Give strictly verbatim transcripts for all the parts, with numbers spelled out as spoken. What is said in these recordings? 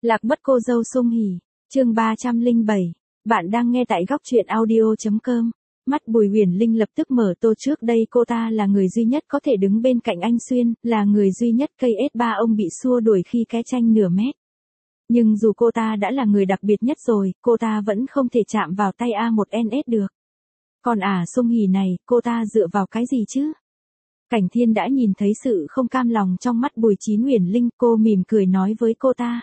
Lạc mất cô dâu Sung Hỉ, chương ba trăm lẻ bảy. Bạn đang nghe tại góc truyện audio.com. Mắt Bùi Huyền Linh lập tức mở to, trước đây cô ta là người duy nhất có thể đứng bên cạnh anh Xuyên, là người duy nhất cây ét ba ông bị xua đuổi khi ké tranh nửa mét. Nhưng dù cô ta đã là người đặc biệt nhất rồi, cô ta vẫn không thể chạm vào tay a một en ét được. Còn ả à, Sung Hỉ này, cô ta dựa vào cái gì chứ? Cảnh Thiên đã nhìn thấy sự không cam lòng trong mắt Bùi Chín Huyền Linh, cô mỉm cười nói với cô ta.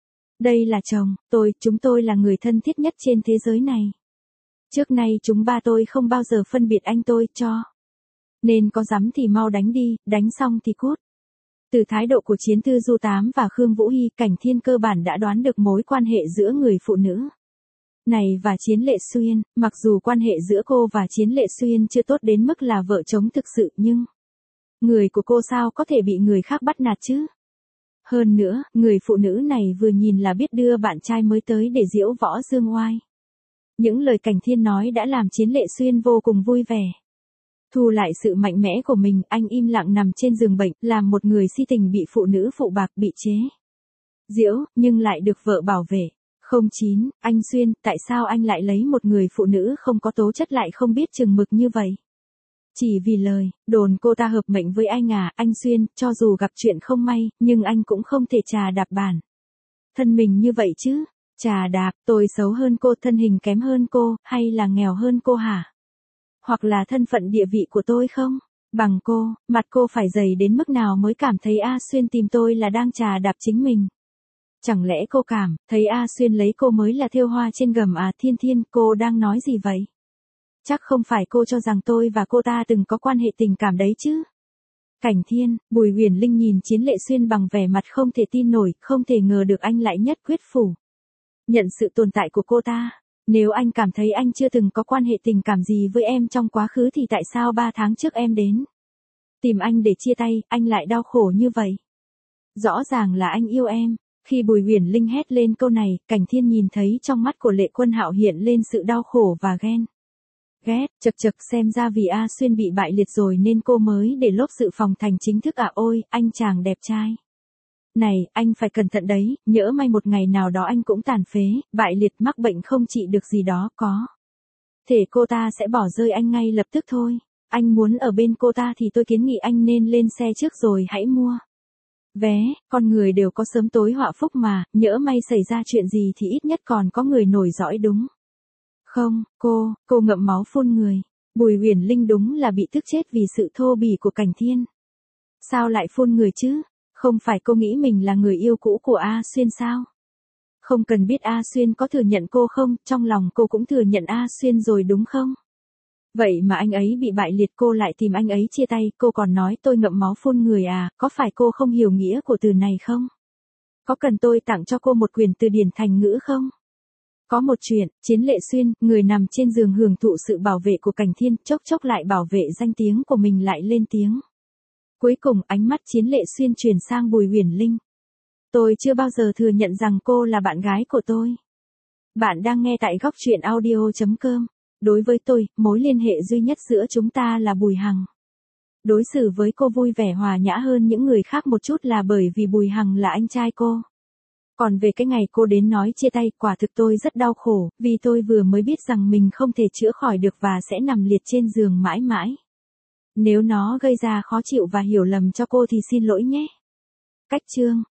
Đây là chồng, tôi, chúng tôi là người thân thiết nhất trên thế giới này. Trước nay chúng ba tôi không bao giờ phân biệt anh tôi cho. Nên có dám thì mau đánh đi, đánh xong thì cút. Từ thái độ của Chiến Tư Du Tám và Khương Vũ Hy, Cảnh Thiên cơ bản đã đoán được mối quan hệ giữa người phụ nữ này và Chiến Lệ Xuyên. Mặc dù quan hệ giữa cô và Chiến Lệ Xuyên chưa tốt đến mức là vợ chồng thực sự, nhưng người của cô sao có thể bị người khác bắt nạt chứ? Hơn nữa, người phụ nữ này vừa nhìn là biết đưa bạn trai mới tới để diễu võ dương oai. Những lời Cảnh Thiên nói đã làm Chiến Lệ Xuyên vô cùng vui vẻ. Thu lại sự mạnh mẽ của mình, anh im lặng nằm trên giường bệnh, làm một người si tình bị phụ nữ phụ bạc, bị chế giễu, nhưng lại được vợ bảo vệ. Không chín, anh Xuyên, tại sao anh lại lấy một người phụ nữ không có tố chất lại không biết chừng mực như vậy? Chỉ vì lời đồn cô ta hợp mệnh với anh à? Anh Xuyên, cho dù gặp chuyện không may, nhưng anh cũng không thể chà đạp bản thân mình như vậy chứ. Chà đạp, tôi xấu hơn cô, thân hình kém hơn cô, hay là nghèo hơn cô hả? Hoặc là thân phận địa vị của tôi không bằng cô, mặt cô phải dày đến mức nào mới cảm thấy A Xuyên tìm tôi là đang chà đạp chính mình? Chẳng lẽ cô cảm thấy A Xuyên lấy cô mới là thêu hoa trên gầm à? Thiên Thiên, cô đang nói gì vậy? Chắc không phải cô cho rằng tôi và cô ta từng có quan hệ tình cảm đấy chứ? Cảnh Thiên, Bùi Huyền Linh nhìn Chiến Lệ Xuyên bằng vẻ mặt không thể tin nổi, không thể ngờ được anh lại nhất quyết phủ nhận sự tồn tại của cô ta. Nếu anh cảm thấy anh chưa từng có quan hệ tình cảm gì với em trong quá khứ thì tại sao ba tháng trước em đến tìm anh để chia tay, anh lại đau khổ như vậy? Rõ ràng là anh yêu em. Khi Bùi Huyền Linh hét lên câu này, Cảnh Thiên nhìn thấy trong mắt của Lệ Quân Hạo hiện lên sự đau khổ và ghen ghét. Chật chật, xem ra vì A Xuyên bị bại liệt rồi nên cô mới để lốp dự phòng thành chính thức à? Ôi, anh chàng đẹp trai này, anh phải cẩn thận đấy, nhỡ may một ngày nào đó anh cũng tàn phế, bại liệt, mắc bệnh không trị được gì đó, có thể cô ta sẽ bỏ rơi anh ngay lập tức thôi. Anh muốn ở bên cô ta thì tôi kiến nghị anh nên lên xe trước rồi hãy mua vé. Con người đều có sớm tối họa phúc mà, nhỡ may xảy ra chuyện gì thì ít nhất còn có người nổi dõi đúng không? Cô, cô ngậm máu phun người. Bùi Huyền Linh đúng là bị tức chết vì sự thô bỉ của Cảnh Thiên. Sao lại phun người chứ? Không phải cô nghĩ mình là người yêu cũ của A Xuyên sao? Không cần biết A Xuyên có thừa nhận cô không, trong lòng cô cũng thừa nhận A Xuyên rồi đúng không? Vậy mà anh ấy bị bại liệt cô lại tìm anh ấy chia tay, cô còn nói tôi ngậm máu phun người à? Có phải cô không hiểu nghĩa của từ này không? Có cần tôi tặng cho cô một quyển từ điển thành ngữ không? Có một chuyện, Chiến Lệ Xuyên, người nằm trên giường hưởng thụ sự bảo vệ của Cảnh Thiên, chốc chốc lại bảo vệ danh tiếng của mình lại lên tiếng. Cuối cùng ánh mắt Chiến Lệ Xuyên chuyển sang Bùi Huyền Linh. Tôi chưa bao giờ thừa nhận rằng cô là bạn gái của tôi. Bạn đang nghe tại góc truyện audio.com. Đối với tôi, mối liên hệ duy nhất giữa chúng ta là Bùi Hằng. Đối xử với cô vui vẻ hòa nhã hơn những người khác một chút là bởi vì Bùi Hằng là anh trai cô. Còn về cái ngày cô đến nói chia tay, quả thực tôi rất đau khổ, vì tôi vừa mới biết rằng mình không thể chữa khỏi được và sẽ nằm liệt trên giường mãi mãi. Nếu nó gây ra khó chịu và hiểu lầm cho cô thì xin lỗi nhé. Cách chương